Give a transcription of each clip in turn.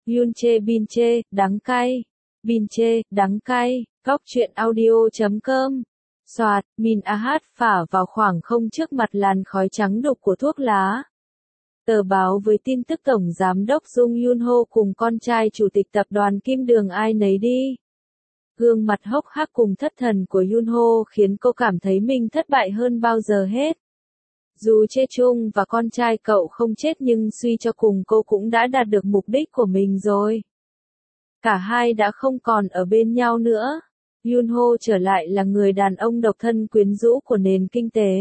Yunche Binche, đắng cay. Binche, đắng cay. Góc truyện audio.com. Soạt, Min Ahat phả vào khoảng không trước mặt làn khói trắng đục của thuốc lá. Tờ báo với tin tức Tổng Giám đốc Jung Yun-ho cùng con trai Chủ tịch Tập đoàn Kim Đường ai nấy đi. Gương mặt hốc hác cùng thất thần của Yun-ho khiến cô cảm thấy mình thất bại hơn bao giờ hết. Dù Chae Chung và con trai cậu không chết nhưng suy cho cùng cô cũng đã đạt được mục đích của mình rồi. Cả hai đã không còn ở bên nhau nữa. Yun-ho trở lại là người đàn ông độc thân quyến rũ của nền kinh tế.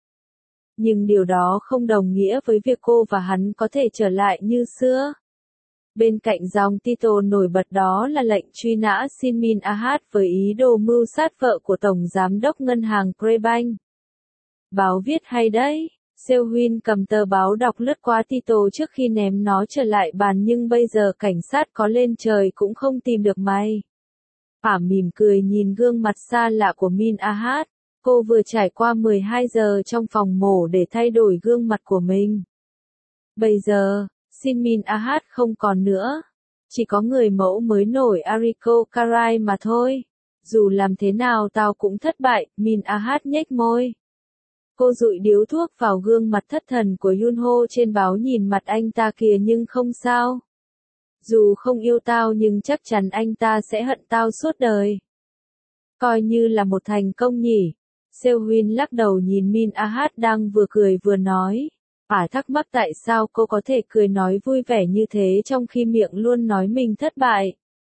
Nhưng điều đó không đồng nghĩa với việc cô và hắn có thể trở lại như xưa. Bên cạnh dòng title nổi bật đó là lệnh truy nã Shin Min Ahat với ý đồ mưu sát vợ của Tổng Giám đốc Ngân hàng Krebank. Báo viết hay đấy. Seo Hyun cầm tờ báo đọc lướt qua title trước khi ném nó trở lại bàn nhưng bây giờ cảnh sát có lên trời cũng không tìm được mày. Ả mỉm cười nhìn gương mặt xa lạ của Min Ahat. Cô vừa trải qua 12 giờ trong phòng mổ để thay đổi gương mặt của mình. Bây giờ, Shin Min Ahat không còn nữa. Chỉ có người mẫu mới nổi Ariko Karai mà thôi. Dù làm thế nào tao cũng thất bại, Min Ahat nhếch môi. Cô dụi điếu thuốc vào gương mặt thất thần của Yun-ho trên báo nhìn mặt anh ta kìa nhưng không sao. Dù không yêu tao nhưng chắc chắn anh ta sẽ hận tao suốt đời. Coi như là một thành công nhỉ. Seo Hyun lắc đầu nhìn Min Ahat đang vừa cười vừa nói. Ả thắc mắc tại sao cô có thể cười nói vui vẻ như thế trong khi miệng luôn nói mình thất bại.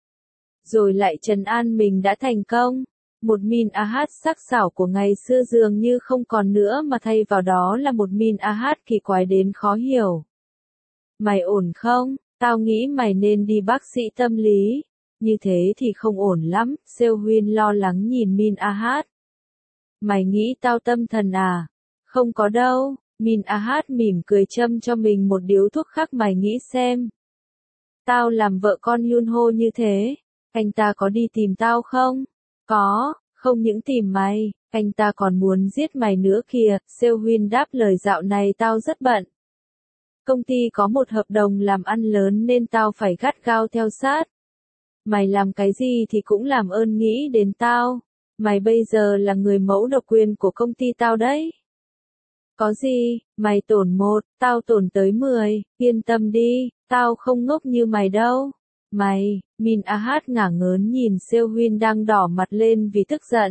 Rồi lại trấn an mình đã thành công. Một Min Ahat sắc sảo của ngày xưa dường như không còn nữa mà thay vào đó là một Min Ahat kỳ quái đến khó hiểu. Mày ổn không? Tao nghĩ mày nên đi bác sĩ tâm lý. Như thế thì không ổn lắm, Seo Hyun lo lắng nhìn Min Ahat. Mày nghĩ tao tâm thần à? Không có đâu. Min Ahat mỉm cười châm cho mình một điếu thuốc khác mày nghĩ xem. Tao làm vợ con Yun-ho như thế, anh ta có đi tìm tao không? Có, không những tìm mày, anh ta còn muốn giết mày nữa kìa, Seo Hyun đáp lời dạo này tao rất bận. Công ty có một hợp đồng làm ăn lớn nên tao phải gắt gao theo sát. Mày làm cái gì thì cũng làm ơn nghĩ đến tao. Mày bây giờ là người mẫu độc quyền của công ty tao đấy. Có gì, mày tổn 1, tao tổn tới 10, yên tâm đi, tao không ngốc như mày đâu. Mày, Min Ahat ngả ngớn nhìn Seo Hyun đang đỏ mặt lên vì tức giận.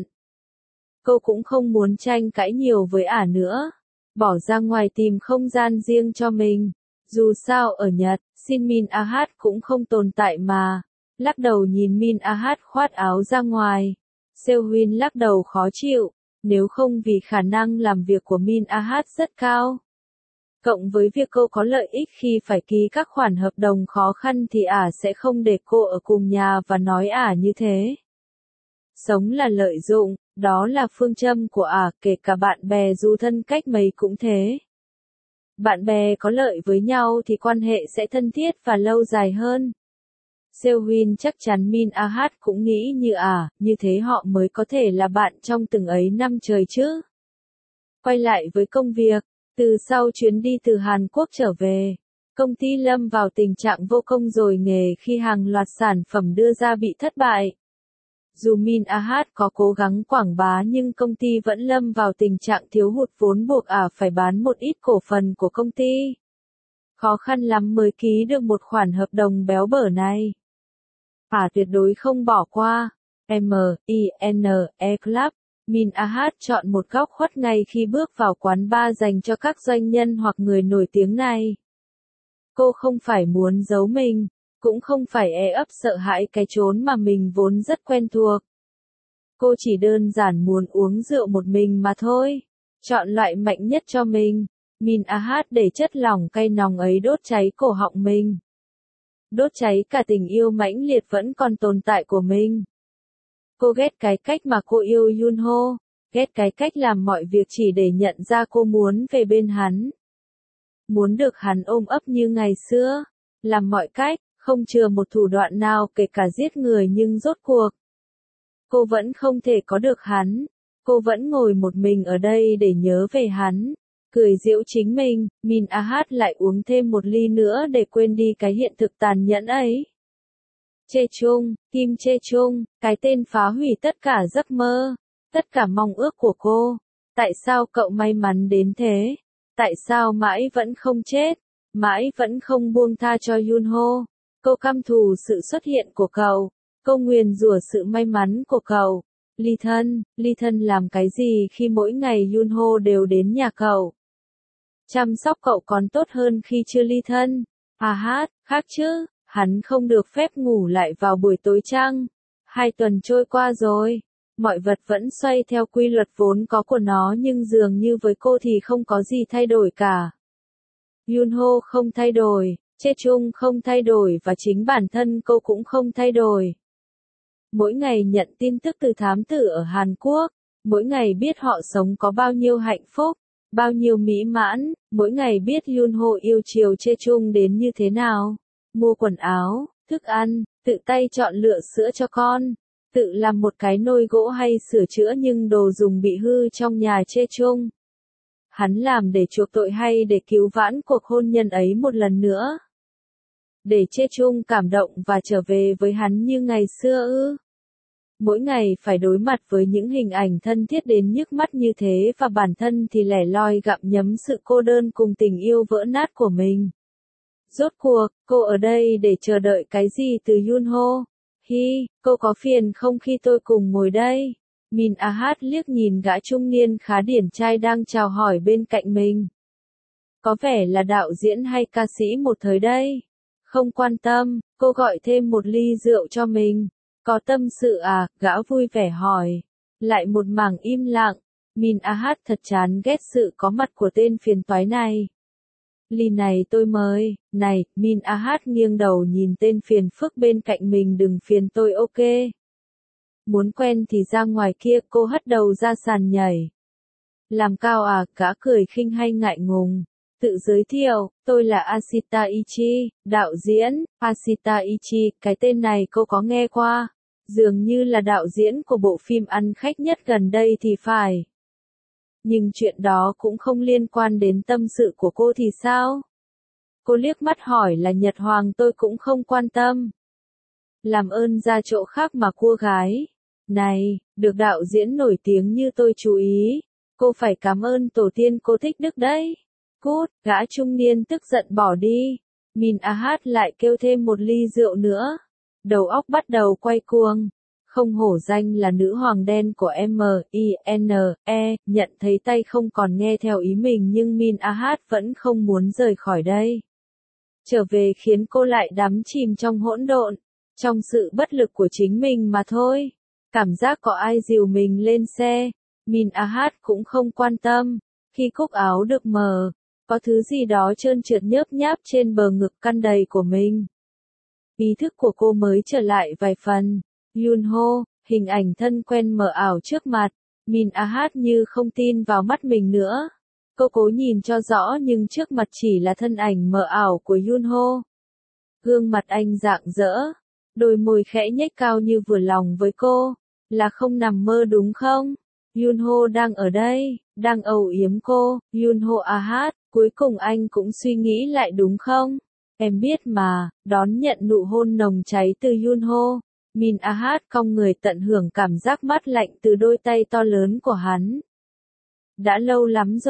Cô cũng không muốn tranh cãi nhiều với Ả nữa. Bỏ ra ngoài tìm không gian riêng cho mình. Dù sao ở Nhật, Shin Min Ahat cũng không tồn tại mà. Lắc đầu nhìn Min Ahat khoát áo ra ngoài. Seo Hyun lắc đầu khó chịu. Nếu không vì khả năng làm việc của Min Ahat rất cao. Cộng với việc cô có lợi ích khi phải ký các khoản hợp đồng khó khăn thì Ả sẽ không để cô ở cùng nhà và nói Ả như thế. Sống là lợi dụng, đó là phương châm của Ả, kể cả bạn bè dù thân cách mấy cũng thế. Bạn bè có lợi với nhau thì quan hệ sẽ thân thiết và lâu dài hơn. Seo Hyun chắc chắn Min Ahat cũng nghĩ như Ả, như thế họ mới có thể là bạn trong từng ấy năm trời chứ. Quay lại với công việc, từ sau chuyến đi từ Hàn Quốc trở về, công ty lâm vào tình trạng vô công dồi nghề khi hàng loạt sản phẩm đưa ra bị thất bại. Dù Min Ahat có cố gắng quảng bá nhưng công ty vẫn lâm vào tình trạng thiếu hụt vốn buộc Ả phải bán một ít cổ phần của công ty. Khó khăn lắm mới ký được một khoản hợp đồng béo bở này. Ả tuyệt đối không bỏ qua. M.I.N.E. Club. Min Ahat chọn một góc khuất ngay khi bước vào quán bar dành cho các doanh nhân hoặc người nổi tiếng này. Cô không phải muốn giấu mình, cũng không phải ấp sợ hãi cái chốn mà mình vốn rất quen thuộc. Cô chỉ đơn giản muốn uống rượu một mình mà thôi. Chọn loại mạnh nhất cho mình. Min Ahat để chất lỏng cay nồng ấy đốt cháy cổ họng mình. Đốt cháy cả tình yêu mãnh liệt vẫn còn tồn tại của mình. Cô ghét cái cách mà cô yêu Yun-ho, ghét cái cách làm mọi việc chỉ để nhận ra cô muốn về bên hắn. Muốn được hắn ôm ấp như ngày xưa, làm mọi cách, không chừa một thủ đoạn nào kể cả giết người nhưng rốt cuộc. Cô vẫn không thể có được hắn, cô vẫn ngồi một mình ở đây để nhớ về hắn. Cười giễu chính mình, Min Ahat lại uống thêm một ly nữa để quên đi cái hiện thực tàn nhẫn ấy. Chê Chung, Kim Chê Chung, cái tên phá hủy tất cả giấc mơ, tất cả mong ước của cô. Tại sao cậu may mắn đến thế? Tại sao mãi vẫn không chết? Mãi vẫn không buông tha cho Yunho? Cô căm thù sự xuất hiện của cậu. Cô nguyền rủa sự may mắn của cậu. Ly thân làm cái gì khi mỗi ngày Yunho đều đến nhà cậu? Chăm sóc cậu còn tốt hơn khi chưa ly thân. Khác chứ, hắn không được phép ngủ lại vào buổi tối chăng? 2 tuần trôi qua rồi, mọi vật vẫn xoay theo quy luật vốn có của nó nhưng dường như với cô thì không có gì thay đổi cả. Yunho không thay đổi, Chê Chung không thay đổi và chính bản thân cô cũng không thay đổi. Mỗi ngày nhận tin tức từ thám tử ở Hàn Quốc, mỗi ngày biết họ sống có bao nhiêu hạnh phúc, bao nhiêu mỹ mãn, mỗi ngày biết Yunho yêu chiều Chê Chung đến như thế nào. Mua quần áo, thức ăn, tự tay chọn lựa sữa cho con, tự làm một cái nồi gỗ hay sửa chữa những đồ dùng bị hư trong nhà Chê Chung. Hắn làm để chuộc tội hay để cứu vãn cuộc hôn nhân ấy một lần nữa? Để Chê Chung cảm động và trở về với hắn như ngày xưa ư? Mỗi ngày phải đối mặt với những hình ảnh thân thiết đến nhức mắt như thế và bản thân thì lẻ loi gặm nhấm sự cô đơn cùng tình yêu vỡ nát của mình. Rốt cuộc, cô ở đây để chờ đợi cái gì từ Yunho? Cô có phiền không khi tôi cùng ngồi đây? Min Ah liếc nhìn gã trung niên khá điển trai đang chào hỏi bên cạnh mình. Có vẻ là đạo diễn hay ca sĩ một thời đây. Không quan tâm, cô gọi thêm một ly rượu cho mình. Có tâm sự à? Gã vui vẻ hỏi. Lại một mảng im lặng. Min Ah thật chán ghét sự có mặt của tên phiền toái này. Ly này tôi mời. Này, Min Ah nghiêng đầu nhìn tên phiền phức bên cạnh mình, đừng phiền tôi ok. Muốn quen thì ra ngoài kia, cô hất đầu ra sàn nhảy. Làm cao à? Gã cười khinh hay ngại ngùng. Tự giới thiệu, tôi là Ashita Ichi, đạo diễn. Ashita Ichi, cái tên này cô có nghe qua. Dường như là đạo diễn của bộ phim ăn khách nhất gần đây thì phải. Nhưng chuyện đó cũng không liên quan đến tâm sự của cô thì sao? Cô liếc mắt hỏi là Nhật Hoàng, tôi cũng không quan tâm. Làm ơn ra chỗ khác mà cua gái. Này, được đạo diễn nổi tiếng như tôi chú ý. Cô phải cảm ơn tổ tiên cô thích Đức đấy. Cút, gã trung niên tức giận bỏ đi. Min Ah lại kêu thêm một ly rượu nữa. Đầu óc bắt đầu quay cuồng. Không hổ danh là nữ hoàng đen của MINE, nhận thấy tay không còn nghe theo ý mình nhưng Min Ah vẫn không muốn rời khỏi đây. Trở về khiến cô lại đắm chìm trong hỗn độn, trong sự bất lực của chính mình mà thôi. Cảm giác có ai dìu mình lên xe, Min Ah cũng không quan tâm. Khi cúc áo được mở, có thứ gì đó trơn trượt nhớp nháp trên bờ ngực căng đầy của mình. Ý thức của cô mới trở lại vài phần. Yunho, hình ảnh thân quen mờ ảo trước mặt. Min Ah như không tin vào mắt mình nữa. Cô cố nhìn cho rõ nhưng trước mặt chỉ là thân ảnh mờ ảo của Yunho. Gương mặt anh rạng rỡ, đôi môi khẽ nhếch cao như vừa lòng với cô. Là không nằm mơ đúng không? Yunho đang ở đây, đang âu yếm cô. Yunho Ah, cuối cùng anh cũng suy nghĩ lại đúng không? Em biết mà, đón nhận nụ hôn nồng cháy từ Yunho. Min Ah cong người tận hưởng cảm giác mát lạnh từ đôi tay to lớn của hắn. Đã lâu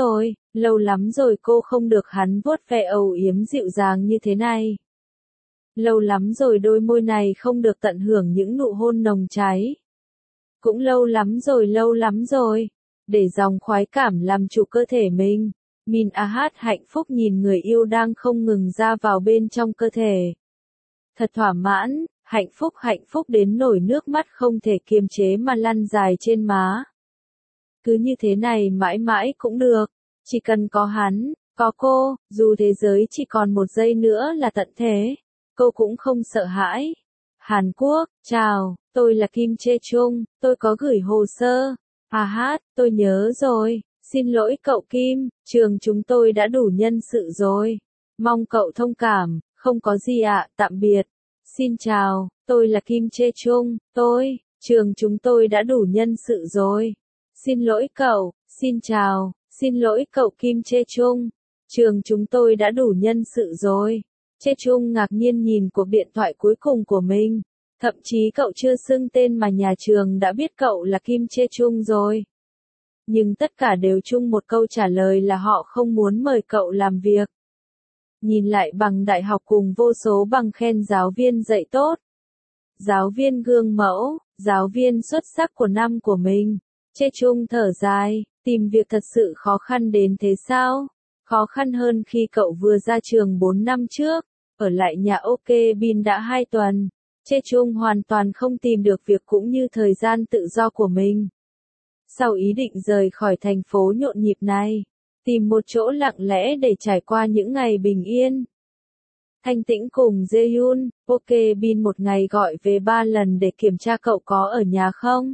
lắm rồi cô không được hắn vuốt ve âu yếm dịu dàng như thế này. Lâu lắm rồi đôi môi này không được tận hưởng những nụ hôn nồng cháy. Cũng lâu lắm rồi, để dòng khoái cảm làm chủ cơ thể mình. Min Ah hạnh phúc nhìn người yêu đang không ngừng ra vào bên trong cơ thể. Thật thỏa mãn, hạnh phúc đến nổi nước mắt không thể kiềm chế mà lăn dài trên má. Cứ như thế này mãi mãi cũng được, chỉ cần có hắn, có cô, dù thế giới chỉ còn một giây nữa là tận thế, cô cũng không sợ hãi. Hàn Quốc, chào, tôi là Kim Chê Chung, tôi có gửi hồ sơ. Tôi nhớ rồi, xin lỗi cậu Kim, trường chúng tôi đã đủ nhân sự rồi. Mong cậu thông cảm, không có gì ạ, tạm biệt. Xin chào, tôi là Kim Chê Chung, trường chúng tôi đã đủ nhân sự rồi. Xin lỗi cậu, xin chào, xin lỗi cậu Kim Chê Chung, trường chúng tôi đã đủ nhân sự rồi. Chê Chung ngạc nhiên nhìn cuộc điện thoại cuối cùng của mình. Thậm chí cậu chưa xưng tên mà nhà trường đã biết cậu là Kim Chae Chung rồi. Nhưng tất cả đều chung một câu trả lời là họ không muốn mời cậu làm việc. Nhìn lại bằng đại học cùng vô số bằng khen giáo viên dạy tốt, giáo viên gương mẫu, giáo viên xuất sắc của năm của mình, Chae Chung thở dài, tìm việc thật sự khó khăn đến thế sao? Khó khăn hơn khi cậu vừa ra trường 4 năm trước, ở lại nhà OK Bin đã 2 tuần. Chae Chung hoàn toàn không tìm được việc cũng như thời gian tự do của mình. Sau ý định rời khỏi thành phố nhộn nhịp này, tìm một chỗ lặng lẽ để trải qua những ngày bình yên. Thanh Tĩnh cùng Jaehyun, OK Bin một ngày gọi về 3 lần để kiểm tra cậu có ở nhà không.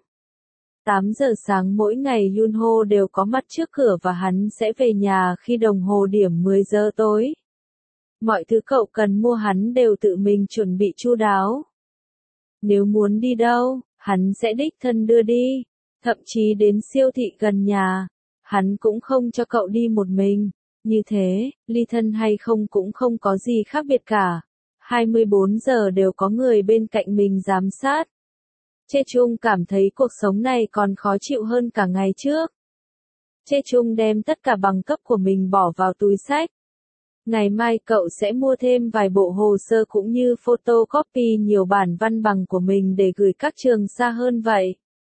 8 giờ sáng mỗi ngày Yunho đều có mặt trước cửa và hắn sẽ về nhà khi đồng hồ điểm 10 giờ tối. Mọi thứ cậu cần mua hắn đều tự mình chuẩn bị chu đáo. Nếu muốn đi đâu, hắn sẽ đích thân đưa đi. Thậm chí đến siêu thị gần nhà, hắn cũng không cho cậu đi một mình. Như thế, ly thân hay không cũng không có gì khác biệt cả. 24 giờ đều có người bên cạnh mình giám sát. Chae Chung cảm thấy cuộc sống này còn khó chịu hơn cả ngày trước. Chae Chung đem tất cả bằng cấp của mình bỏ vào túi xách. Ngày mai cậu sẽ mua thêm vài bộ hồ sơ cũng như photocopy nhiều bản văn bằng của mình để gửi các trường xa hơn vậy.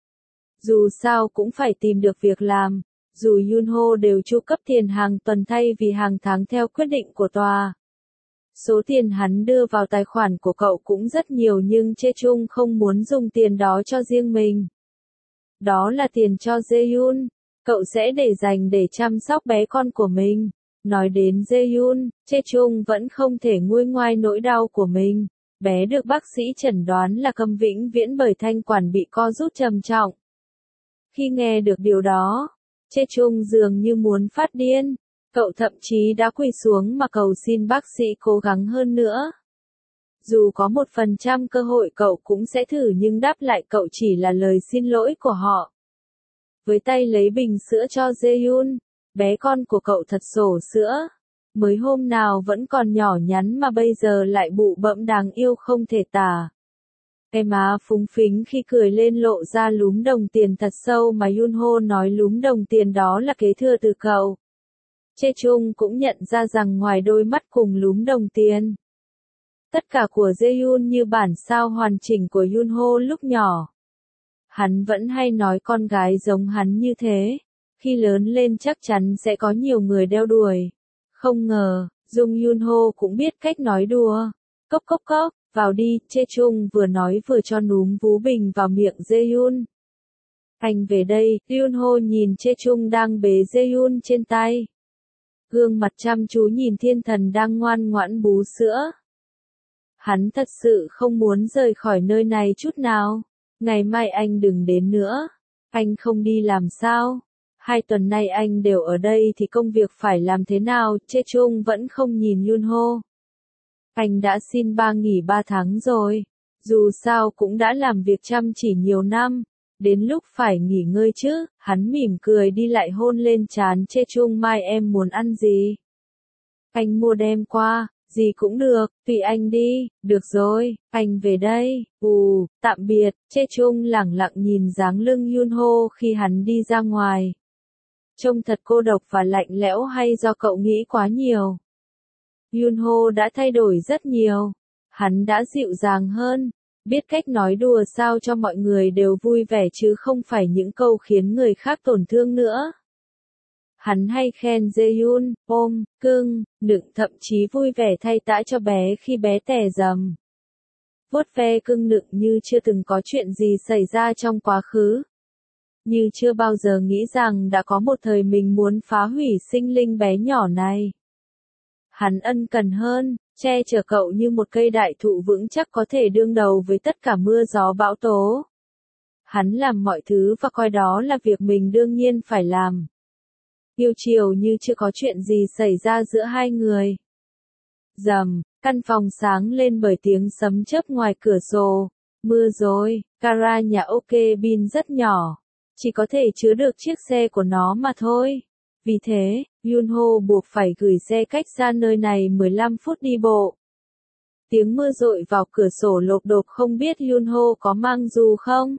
Dù sao cũng phải tìm được việc làm, dù Yunho đều chu cấp tiền hàng tuần thay vì hàng tháng theo quyết định của tòa. Số tiền hắn đưa vào tài khoản của cậu cũng rất nhiều nhưng Chae Chung không muốn dùng tiền đó cho riêng mình. Đó là tiền cho Jaehyun, cậu sẽ để dành để chăm sóc bé con của mình. Nói đến Jaehyun, Chae Chung vẫn không thể nguôi ngoai nỗi đau của mình. Bé được bác sĩ chẩn đoán là câm vĩnh viễn bởi thanh quản bị co rút trầm trọng. Khi nghe được điều đó, Chae Chung dường như muốn phát điên. Cậu thậm chí đã quỳ xuống mà cầu xin bác sĩ cố gắng hơn nữa. Dù có 1% cơ hội cậu cũng sẽ thử nhưng đáp lại cậu chỉ là lời xin lỗi của họ. Với tay lấy bình sữa cho Jaehyun, bé con của cậu thật sổ sữa. Mới hôm nào vẫn còn nhỏ nhắn mà bây giờ lại bụ bẫm đáng yêu không thể tả. Cái má phúng phính khi cười lên lộ ra lúm đồng tiền thật sâu mà Yunho nói lúm đồng tiền đó là kế thừa từ cậu. Chae Chung cũng nhận ra rằng ngoài đôi mắt cùng lúm đồng tiền, tất cả của Jaehyun như bản sao hoàn chỉnh của Yunho lúc nhỏ. Hắn vẫn hay nói con gái giống hắn như thế, khi lớn lên chắc chắn sẽ có nhiều người đeo đuổi. Không ngờ, Jung Yunho cũng biết cách nói đùa. Cốc cốc cốc, vào đi, Chae Chung vừa nói vừa cho núm vú bình vào miệng Jaehyun. Anh về đây, Yunho nhìn Chae Chung đang bế Jaehyun trên tay. Gương mặt chăm chú nhìn thiên thần đang ngoan ngoãn bú sữa. Hắn thật sự không muốn rời khỏi nơi này chút nào. Ngày mai anh đừng đến nữa. Anh không đi làm sao? 2 tuần nay anh đều ở đây thì công việc phải làm thế nào? Chae Chung vẫn không nhìn Yunho. Anh đã xin nghỉ 3 tháng rồi. Dù sao cũng đã làm việc chăm chỉ nhiều năm. Đến lúc phải nghỉ ngơi chứ, hắn mỉm cười đi lại hôn lên trán Chae Chung. Mai em muốn ăn gì? Anh mua đem qua, gì cũng được, tùy anh đi, được rồi, anh về đây, tạm biệt, Chae Chung lẳng lặng nhìn dáng lưng Yunho khi hắn đi ra ngoài. Trông thật cô độc và lạnh lẽo hay do cậu nghĩ quá nhiều? Yunho đã thay đổi rất nhiều. Hắn đã dịu dàng hơn, biết cách nói đùa sao cho mọi người đều vui vẻ chứ không phải những câu khiến người khác tổn thương nữa. Hắn hay khen Jaehyun, ôm, cưng, nựng thậm chí vui vẻ thay tã cho bé khi bé tè dầm. Vuốt ve cưng nựng như chưa từng có chuyện gì xảy ra trong quá khứ. Như chưa bao giờ nghĩ rằng đã có một thời mình muốn phá hủy sinh linh bé nhỏ này. Hắn ân cần hơn, che chở cậu như một cây đại thụ vững chắc có thể đương đầu với tất cả mưa gió bão tố. Hắn làm mọi thứ và coi đó là việc mình đương nhiên phải làm. Yêu chiều như chưa có chuyện gì xảy ra giữa hai người. Rầm, căn phòng sáng lên bởi tiếng sấm chớp ngoài cửa sổ. Mưa rồi, gara nhà OK Bin rất nhỏ. Chỉ có thể chứa được chiếc xe của nó mà thôi. Vì thế, Yunho buộc phải gửi xe cách xa nơi này 15 phút đi bộ. Tiếng mưa dội vào cửa sổ lộp độp, không biết Yunho có mang dù không?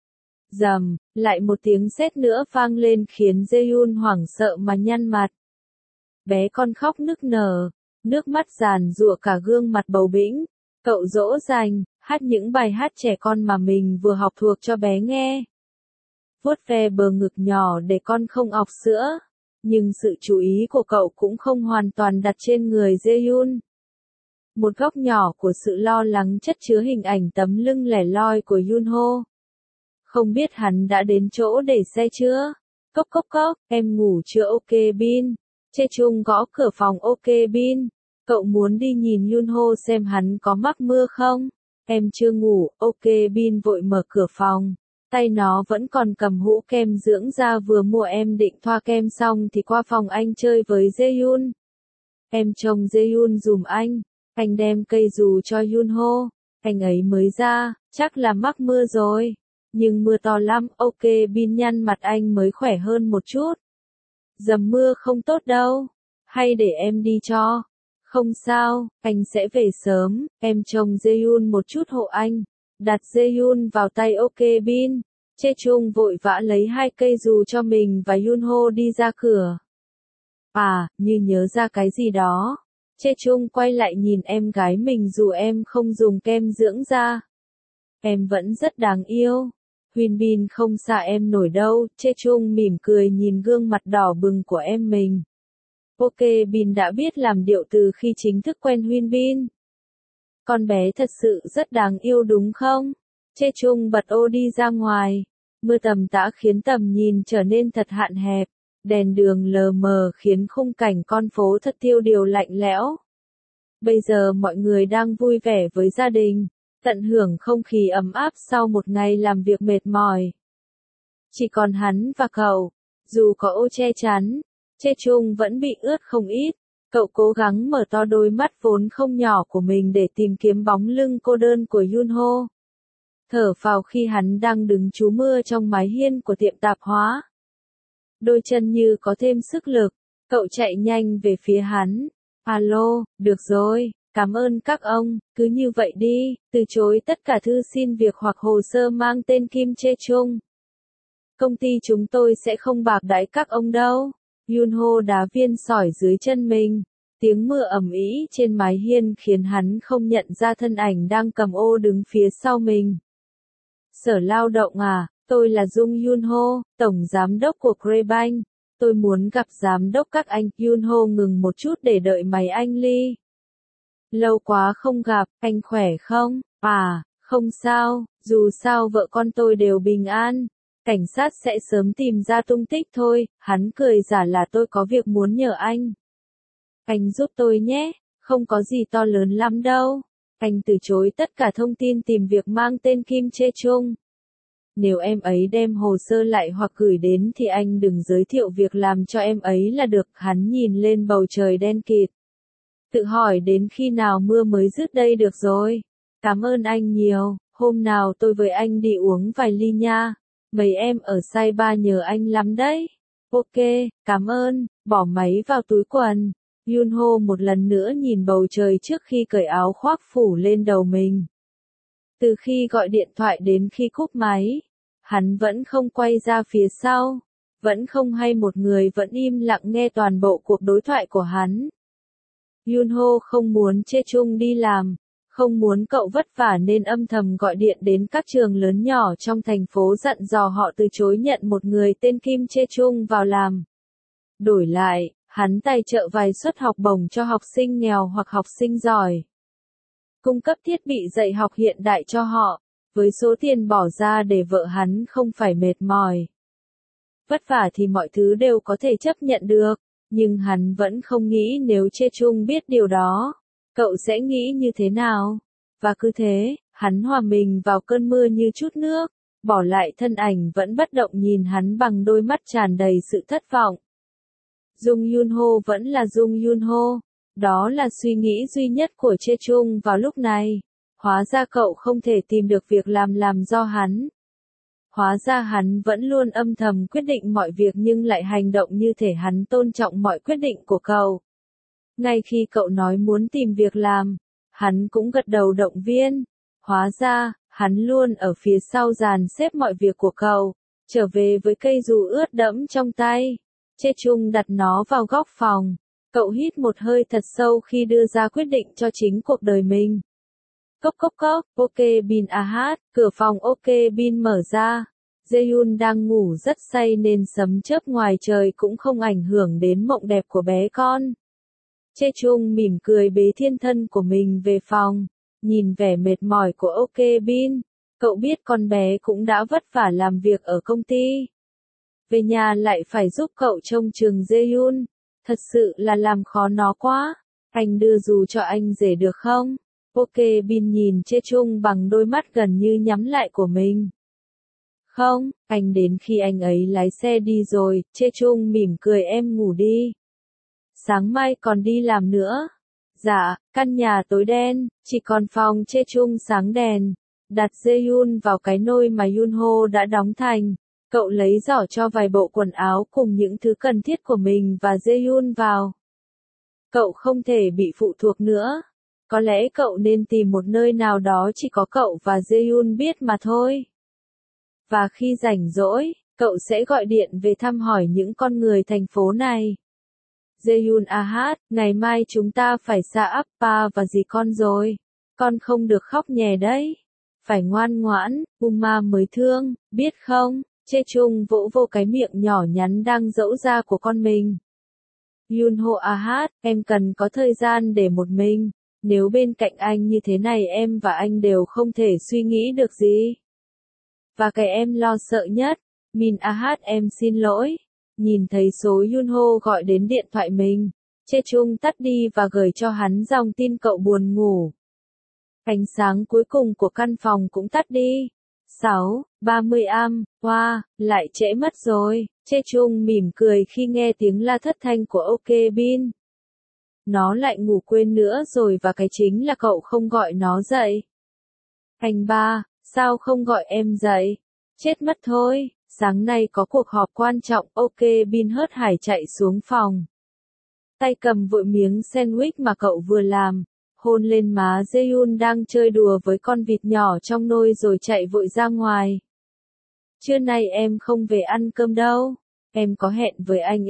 Rầm, lại một tiếng sét nữa vang lên khiến Jaehyun hoảng sợ mà nhăn mặt. Bé con khóc nức nở, nước mắt giàn giụa cả gương mặt bầu bĩnh. Cậu dỗ dành, hát những bài hát trẻ con mà mình vừa học thuộc cho bé nghe. Vuốt ve bờ ngực nhỏ để con không ọc sữa. Nhưng sự chú ý của cậu cũng không hoàn toàn đặt trên người Jaehyun. Một góc nhỏ của sự lo lắng chất chứa hình ảnh tấm lưng lẻ loi của Yunho. Không biết hắn đã đến chỗ để xe chưa? Cốc cốc cốc, em ngủ chưa ok Bin? Chae-chung gõ cửa phòng ok Bin. Cậu muốn đi nhìn Yunho xem hắn có mắc mưa không? Em chưa ngủ, ok Bin vội mở cửa phòng. Tay nó vẫn còn cầm hũ kem dưỡng da vừa mua, em định thoa kem xong thì qua phòng anh chơi với Jaehyun. Em trông Jaehyun dùm anh đem cây dù cho Yunho, anh ấy mới ra, chắc là mắc mưa rồi. Nhưng mưa to lắm, ok Bin nhăn mặt, anh mới khỏe hơn một chút. Dầm mưa không tốt đâu, hay để em đi cho? Không sao, anh sẽ về sớm, em trông Jaehyun một chút hộ anh. Đặt Jaehyun vào tay ok Bin. Chae-chung vội vã lấy 2 cây dù cho mình và Yunho đi ra cửa. À, như nhớ ra cái gì đó. Chae-chung quay lại nhìn em gái mình, dù em không dùng kem dưỡng da, em vẫn rất đáng yêu. Bin không xa em nổi đâu. Chae-chung mỉm cười nhìn gương mặt đỏ bừng của em mình. Ok Bin đã biết làm điệu từ khi chính thức quen Bin. Con bé thật sự rất đáng yêu đúng không? Chae-chung bật ô đi ra ngoài. Mưa tầm tã khiến tầm nhìn trở nên thật hạn hẹp. Đèn đường lờ mờ khiến khung cảnh con phố thật tiêu điều lạnh lẽo. Bây giờ mọi người đang vui vẻ với gia đình, tận hưởng không khí ấm áp sau một ngày làm việc mệt mỏi. Chỉ còn hắn và cậu, dù có ô che chắn, Chae-chung vẫn bị ướt không ít. Cậu cố gắng mở to đôi mắt vốn không nhỏ của mình để tìm kiếm bóng lưng cô đơn của Yunho. Thở phào khi hắn đang đứng trú mưa trong mái hiên của tiệm tạp hóa. Đôi chân như có thêm sức lực, cậu chạy nhanh về phía hắn. Alo, được rồi, cảm ơn các ông, cứ như vậy đi, từ chối tất cả thư xin việc hoặc hồ sơ mang tên Kim Chae-chung. Công ty chúng tôi sẽ không bạc đãi các ông đâu. Yunho đá viên sỏi dưới chân mình. Tiếng mưa ầm ĩ trên mái hiên khiến hắn không nhận ra thân ảnh đang cầm ô đứng phía sau mình. Sở Lao động à, tôi là Jung Yunho, tổng giám đốc của Greybank. Tôi muốn gặp giám đốc các anh. Yunho ngừng một chút để đợi máy anh Lee. Lâu quá không gặp, anh khỏe không? À, không sao, dù sao vợ con tôi đều bình an. Cảnh sát sẽ sớm tìm ra tung tích thôi. Hắn cười giả là tôi có việc muốn nhờ anh. Anh giúp tôi nhé, không có gì to lớn lắm đâu. Anh từ chối tất cả thông tin tìm việc mang tên Kim Chae-chung. Nếu em ấy đem hồ sơ lại hoặc gửi đến thì anh đừng giới thiệu việc làm cho em ấy là được. Hắn nhìn lên bầu trời đen kịt. Tự hỏi đến khi nào mưa mới dứt đây được rồi. Cảm ơn anh nhiều, hôm nào tôi với anh đi uống vài ly nha. Mấy em ở Saiba nhờ anh lắm đấy. Ok, cảm ơn, bỏ máy vào túi quần. Yunho một lần nữa nhìn bầu trời trước khi cởi áo khoác phủ lên đầu mình. Từ khi gọi điện thoại đến khi cúp máy, hắn vẫn không quay ra phía sau, vẫn không hay một người vẫn im lặng nghe toàn bộ cuộc đối thoại của hắn. Yunho không muốn Chae-chung đi làm, không muốn cậu vất vả nên âm thầm gọi điện đến các trường lớn nhỏ trong thành phố dặn dò họ từ chối nhận một người tên Kim Chae-chung vào làm. Đổi lại, hắn tài trợ vài suất học bổng cho học sinh nghèo hoặc học sinh giỏi. Cung cấp thiết bị dạy học hiện đại cho họ, với số tiền bỏ ra để vợ hắn không phải mệt mỏi. Vất vả thì mọi thứ đều có thể chấp nhận được, nhưng hắn vẫn không nghĩ nếu Chae-chung biết điều đó, cậu sẽ nghĩ như thế nào. Và cứ thế, hắn hòa mình vào cơn mưa như chút nước, bỏ lại thân ảnh vẫn bất động nhìn hắn bằng đôi mắt tràn đầy sự thất vọng. Jung Yunho vẫn là Jung Yunho. Đó là suy nghĩ duy nhất của Chae-chung vào lúc này. Hóa ra cậu không thể tìm được việc làm do hắn. Hóa ra hắn vẫn luôn âm thầm quyết định mọi việc nhưng lại hành động như thể hắn tôn trọng mọi quyết định của cậu. Ngay khi cậu nói muốn tìm việc làm, Hắn cũng gật đầu động viên. Hóa ra, hắn luôn ở phía sau dàn xếp mọi việc của cậu. Trở về với cây dù ướt đẫm trong tay. Chê Chung đặt nó vào góc phòng. Cậu hít một hơi thật sâu khi đưa ra quyết định cho chính cuộc đời mình. Cốc cốc cốc, ok bin hát, cửa phòng ok bin mở ra. Jaehyun đang ngủ rất say nên sấm chớp ngoài trời cũng không ảnh hưởng đến mộng đẹp của bé con. Chê Chung mỉm cười bế thiên thân của mình về phòng, nhìn vẻ mệt mỏi của ok bin. Cậu biết con bé cũng đã vất vả làm việc ở công ty. Về nhà lại phải giúp cậu trông chừng Jaehyun. Thật sự là làm khó nó quá. Anh đưa dù cho anh rể được không? Ok bin nhìn Chê Chung bằng đôi mắt gần như nhắm lại của mình. Không, anh đến khi anh ấy lái xe đi rồi. Chê Chung mỉm cười em ngủ đi. Sáng mai còn đi làm nữa. Dạ, căn nhà tối đen, chỉ còn phòng Chê Chung sáng đèn. Đặt Jaehyun vào cái nôi mà Yunho đã đóng thành. Cậu lấy giỏ cho vài bộ quần áo cùng những thứ cần thiết của mình và Jaehyun vào. Cậu không thể bị phụ thuộc nữa. Có lẽ cậu nên tìm một nơi nào đó chỉ có cậu và Jaehyun biết mà thôi. Và khi rảnh rỗi, cậu sẽ gọi điện về thăm hỏi những con người thành phố này. Jaehyun hát, ngày mai chúng ta phải xa Appa và dì con rồi. Con không được khóc nhè đấy. Phải ngoan ngoãn, Uma mới thương, biết không? Chê Chung vỗ vô cái miệng nhỏ nhắn đang dẫu ra của con mình. Yunho hát, em cần có thời gian để một mình. Nếu bên cạnh anh như thế này em và anh đều không thể suy nghĩ được gì. Và cái em lo sợ nhất, Min hát em xin lỗi. Nhìn thấy số Yunho gọi đến điện thoại mình, Chê Chung tắt đi và gửi cho hắn dòng tin cậu buồn ngủ. Ánh sáng cuối cùng của căn phòng cũng tắt đi. 6:30 am, wow, lại trễ mất rồi. Chê Chung mỉm cười khi nghe tiếng la thất thanh của ok bin. Nó lại ngủ quên nữa rồi và cái chính là cậu không gọi nó dậy. Anh ba, sao không gọi em dậy? Chết mất thôi, sáng nay có cuộc họp quan trọng. Ok bin hớt hải chạy xuống phòng. Tay cầm vội miếng sandwich mà cậu vừa làm. Hôn lên má Jaehyun đang chơi đùa với con vịt nhỏ trong nôi rồi chạy vội ra ngoài. Trưa nay em không về ăn cơm đâu. Em có hẹn với anh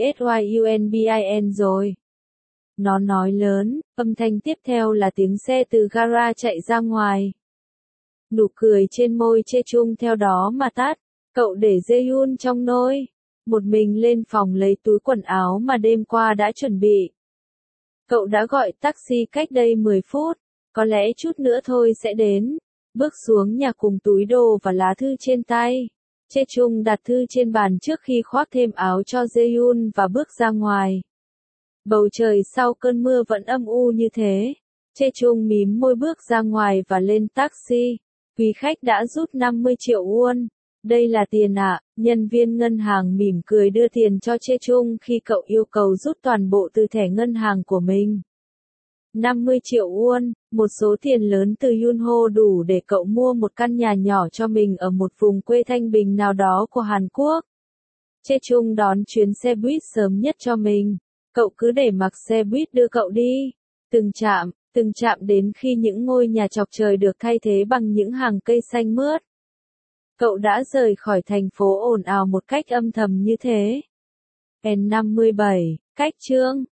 Syunbin rồi. Nó nói lớn, âm thanh tiếp theo là tiếng xe từ gara chạy ra ngoài. Nụ cười trên môi Chê Chung theo đó mà tắt. Cậu để Jaehyun trong nôi. Một mình lên phòng lấy túi quần áo mà đêm qua đã chuẩn bị. Cậu đã gọi taxi cách đây 10 phút, có lẽ chút nữa thôi sẽ đến. Bước xuống nhà cùng túi đồ và lá thư trên tay. Chê Chung đặt thư trên bàn trước khi khoác thêm áo cho Jaehyun và bước ra ngoài. Bầu trời sau cơn mưa vẫn âm u như thế. Chê Chung mím môi bước ra ngoài và lên taxi. Quý khách đã rút 50 triệu won. Đây là tiền ạ. Nhân viên ngân hàng mỉm cười đưa tiền cho Chê Chung khi cậu yêu cầu rút toàn bộ từ thẻ ngân hàng của mình. 50 triệu won, một số tiền lớn từ Yunho đủ để cậu mua một căn nhà nhỏ cho mình ở một vùng quê thanh bình nào đó của Hàn Quốc. Chê Chung đón chuyến xe buýt sớm nhất cho mình. Cậu cứ để mặc xe buýt đưa cậu đi. Từng chạm đến khi những ngôi nhà chọc trời được thay thế bằng những hàng cây xanh mướt. Cậu đã rời khỏi thành phố ồn ào một cách âm thầm như thế. N57, cách chương